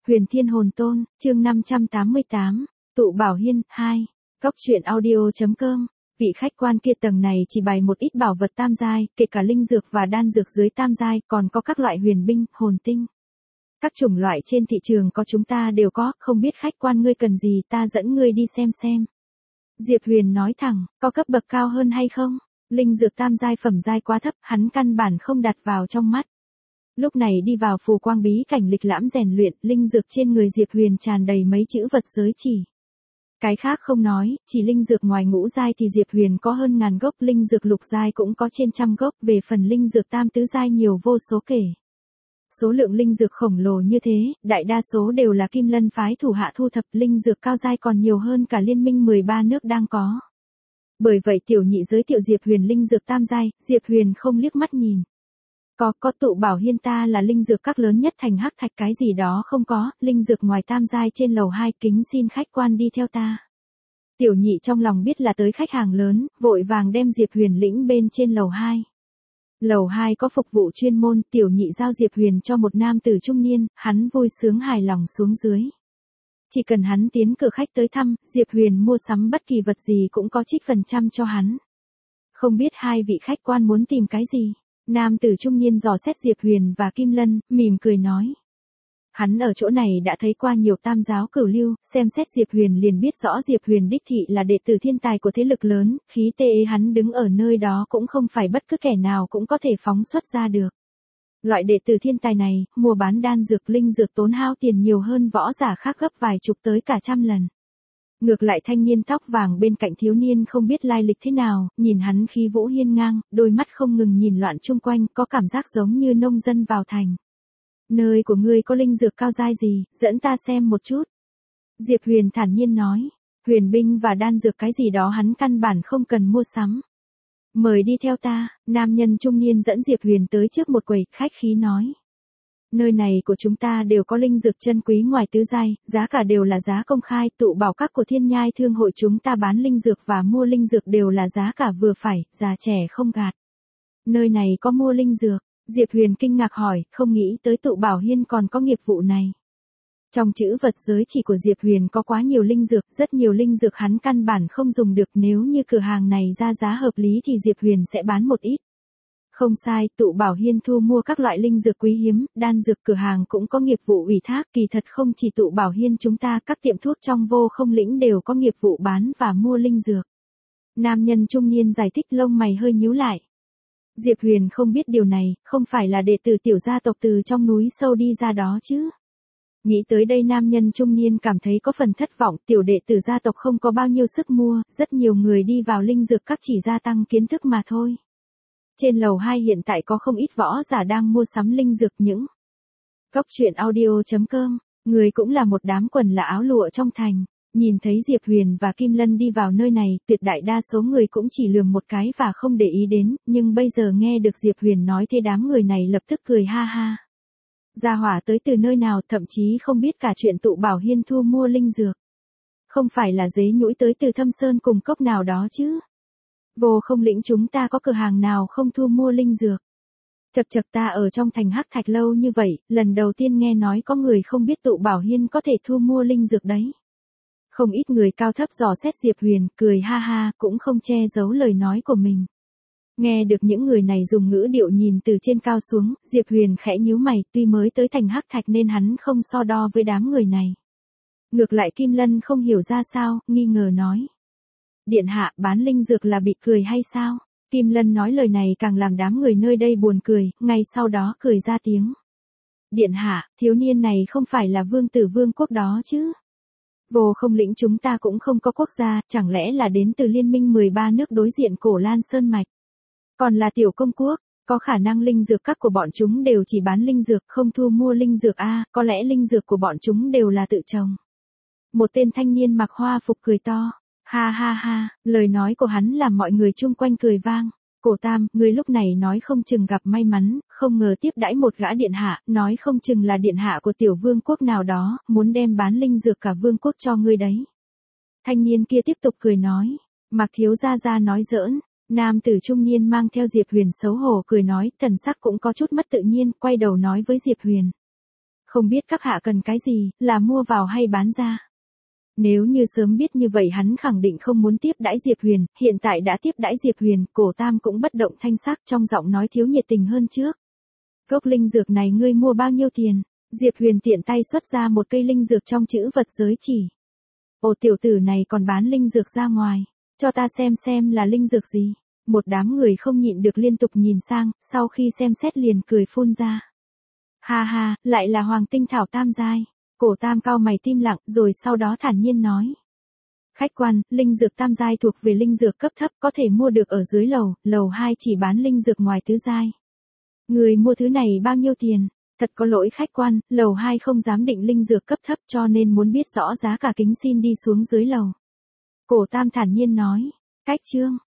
Huyền Thiên Hồn Tôn, chương 588, Tụ Bảo Hiên, 2. Góc truyện audio.com. Vị khách quan kia tầng này chỉ bày một ít bảo vật tam giai, kể cả linh dược và đan dược dưới tam giai, còn có các loại huyền binh, hồn tinh. Các chủng loại trên thị trường có chúng ta đều có, không biết khách quan ngươi cần gì, ta dẫn ngươi đi xem. Diệp Huyền nói thẳng, có cấp bậc cao hơn hay không? Linh dược tam giai phẩm giai quá thấp, hắn căn bản không đặt vào trong mắt. Lúc này đi vào phù quang bí cảnh lịch lãm rèn luyện, linh dược trên người Diệp Huyền tràn đầy mấy chữ vật giới chỉ. Cái khác không nói, chỉ linh dược ngoài ngũ giai thì Diệp Huyền có hơn 1000 gốc, linh dược lục giai cũng có trên 100 gốc, về phần linh dược tam tứ giai nhiều vô số kể. Số lượng linh dược khổng lồ như thế, đại đa số đều là Kim Lân phái thủ hạ thu thập, linh dược cao giai còn nhiều hơn cả liên minh 13 nước đang có. Bởi vậy tiểu nhị giới thiệu Diệp Huyền linh dược tam giai, Diệp Huyền không liếc mắt nhìn. Có Tụ Bảo Hiên ta là linh dược các lớn nhất thành hắc thạch, cái gì đó không có, linh dược ngoài tam giai trên lầu 2, kính xin khách quan đi theo ta. Tiểu nhị trong lòng biết là tới khách hàng lớn, vội vàng đem Diệp Huyền lĩnh bên trên lầu 2. Lầu 2 có phục vụ chuyên môn, tiểu nhị giao Diệp Huyền cho một nam tử trung niên, hắn vui sướng hài lòng xuống dưới. Chỉ cần hắn tiến cửa khách tới thăm, Diệp Huyền mua sắm bất kỳ vật gì cũng có trích phần trăm cho hắn. Không biết hai vị khách quan muốn tìm cái gì? Nam tử trung niên dò xét Diệp Huyền và Kim Lân, mỉm cười nói. Hắn ở chỗ này đã thấy qua nhiều tam giáo cửu lưu, xem xét Diệp Huyền liền biết rõ Diệp Huyền đích thị là đệ tử thiên tài của thế lực lớn, khí thế hắn đứng ở nơi đó cũng không phải bất cứ kẻ nào cũng có thể phóng xuất ra được. Loại đệ tử thiên tài này, mua bán đan dược linh dược tốn hao tiền nhiều hơn võ giả khác gấp vài chục tới cả 100 lần. Ngược lại thanh niên tóc vàng bên cạnh thiếu niên không biết lai lịch thế nào, nhìn hắn khí vũ hiên ngang, đôi mắt không ngừng nhìn loạn chung quanh, có cảm giác giống như nông dân vào thành. Nơi của ngươi có linh dược cao giai gì, dẫn ta xem một chút. Diệp Huyền thản nhiên nói, huyền binh và đan dược cái gì đó hắn căn bản không cần mua sắm. Mời đi theo ta, nam nhân trung niên dẫn Diệp Huyền tới trước một quầy, khách khí nói. Nơi này của chúng ta đều có linh dược chân quý ngoài tứ giai, giá cả đều là giá công khai, tụ bảo các của Thiên Nhai Thương hội chúng ta bán linh dược và mua linh dược đều là giá cả vừa phải, già trẻ không gạt. Nơi này có mua linh dược, Diệp Huyền kinh ngạc hỏi, không nghĩ tới Tụ Bảo Hiên còn có nghiệp vụ này. Trong chữ vật giới chỉ của Diệp Huyền có quá nhiều linh dược, rất nhiều linh dược hắn căn bản không dùng được, nếu như cửa hàng này ra giá hợp lý thì Diệp Huyền sẽ bán một ít. Không sai, Tụ Bảo Hiên thu mua các loại linh dược quý hiếm, đan dược cửa hàng cũng có nghiệp vụ ủy thác, kỳ thật không chỉ Tụ Bảo Hiên chúng ta, các tiệm thuốc trong Vô Không Lĩnh đều có nghiệp vụ bán và mua linh dược. Nam nhân trung niên giải thích, lông mày hơi nhíu lại. Diệp Huyền không biết điều này, không phải là đệ tử tiểu gia tộc từ trong núi sâu đi ra đó chứ. Nghĩ tới đây nam nhân trung niên cảm thấy có phần thất vọng, tiểu đệ tử gia tộc không có bao nhiêu sức mua, rất nhiều người đi vào linh dược các chỉ gia tăng kiến thức mà thôi. Trên lầu 2 hiện tại có không ít võ giả đang mua sắm linh dược những. Góc truyện audio.com, người cũng là một đám quần là áo lụa trong thành. Nhìn thấy Diệp Huyền và Kim Lân đi vào nơi này, tuyệt đại đa số người cũng chỉ lườm một cái và không để ý đến, nhưng bây giờ nghe được Diệp Huyền nói thế đám người này lập tức cười ha ha. Gia hỏa tới từ nơi nào, thậm chí không biết cả chuyện Tụ Bảo Hiên thu mua linh dược. Không phải là dế nhũi tới từ Thâm Sơn cùng cốc nào đó chứ. Vô Không Lĩnh chúng ta có cửa hàng nào không thu mua linh dược. Chật ta ở trong thành hắc thạch lâu như vậy, lần đầu tiên nghe nói có người không biết Tụ Bảo Hiên có thể thu mua linh dược đấy. Không ít người cao thấp dò xét Diệp Huyền, cười ha ha, cũng không che giấu lời nói của mình. Nghe được những người này dùng ngữ điệu nhìn từ trên cao xuống, Diệp Huyền khẽ nhíu mày, tuy mới tới thành hắc thạch nên hắn không so đo với đám người này. Ngược lại Kim Lân không hiểu ra sao, nghi ngờ nói. Điện hạ, bán linh dược là bị cười hay sao? Kim Lân nói lời này càng làm đám người nơi đây buồn cười, ngay sau đó cười ra tiếng. Điện hạ, thiếu niên này không phải là vương tử vương quốc đó chứ? Vô Không Lĩnh chúng ta cũng không có quốc gia, chẳng lẽ là đến từ liên minh 13 nước đối diện Cổ Lan Sơn Mạch? Còn là tiểu công quốc, có khả năng linh dược các của bọn chúng đều chỉ bán linh dược không thu mua linh dược có lẽ linh dược của bọn chúng đều là tự trồng. Một tên thanh niên mặc hoa phục cười to. Ha ha ha, lời nói của hắn làm mọi người chung quanh cười vang. Cổ Tam, ngươi lúc này nói không chừng gặp may mắn, không ngờ tiếp đãi một gã điện hạ, nói không chừng là điện hạ của tiểu vương quốc nào đó, muốn đem bán linh dược cả vương quốc cho ngươi đấy. Thanh niên kia tiếp tục cười nói, Mạc thiếu gia nói giỡn. Nam tử trung niên mang theo Diệp Huyền xấu hổ cười nói, thần sắc cũng có chút mất tự nhiên, quay đầu nói với Diệp Huyền. Không biết các hạ cần cái gì, là mua vào hay bán ra? Nếu như sớm biết như vậy hắn khẳng định không muốn tiếp đãi Diệp Huyền, hiện tại đã tiếp đãi Diệp Huyền, Cổ Tam cũng bất động thanh sắc, trong giọng nói thiếu nhiệt tình hơn trước. Gốc linh dược này ngươi mua bao nhiêu tiền? Diệp Huyền tiện tay xuất ra một cây linh dược trong chữ vật giới chỉ. Ồ, tiểu tử này còn bán linh dược ra ngoài, cho ta xem là linh dược gì. Một đám người không nhịn được liên tục nhìn sang, sau khi xem xét liền cười phun ra. Ha ha, lại là Hoàng Tinh Thảo tam giai. Cổ Tam cau mày tim lặng, rồi sau đó thản nhiên nói. Khách quan, linh dược tam giai thuộc về linh dược cấp thấp, có thể mua được ở dưới lầu 2 chỉ bán linh dược ngoài tứ giai. Người mua thứ này bao nhiêu tiền? Thật có lỗi khách quan, lầu 2 không dám định linh dược cấp thấp cho nên muốn biết rõ giá cả kính xin đi xuống dưới lầu. Cổ Tam thản nhiên nói. Cách chương.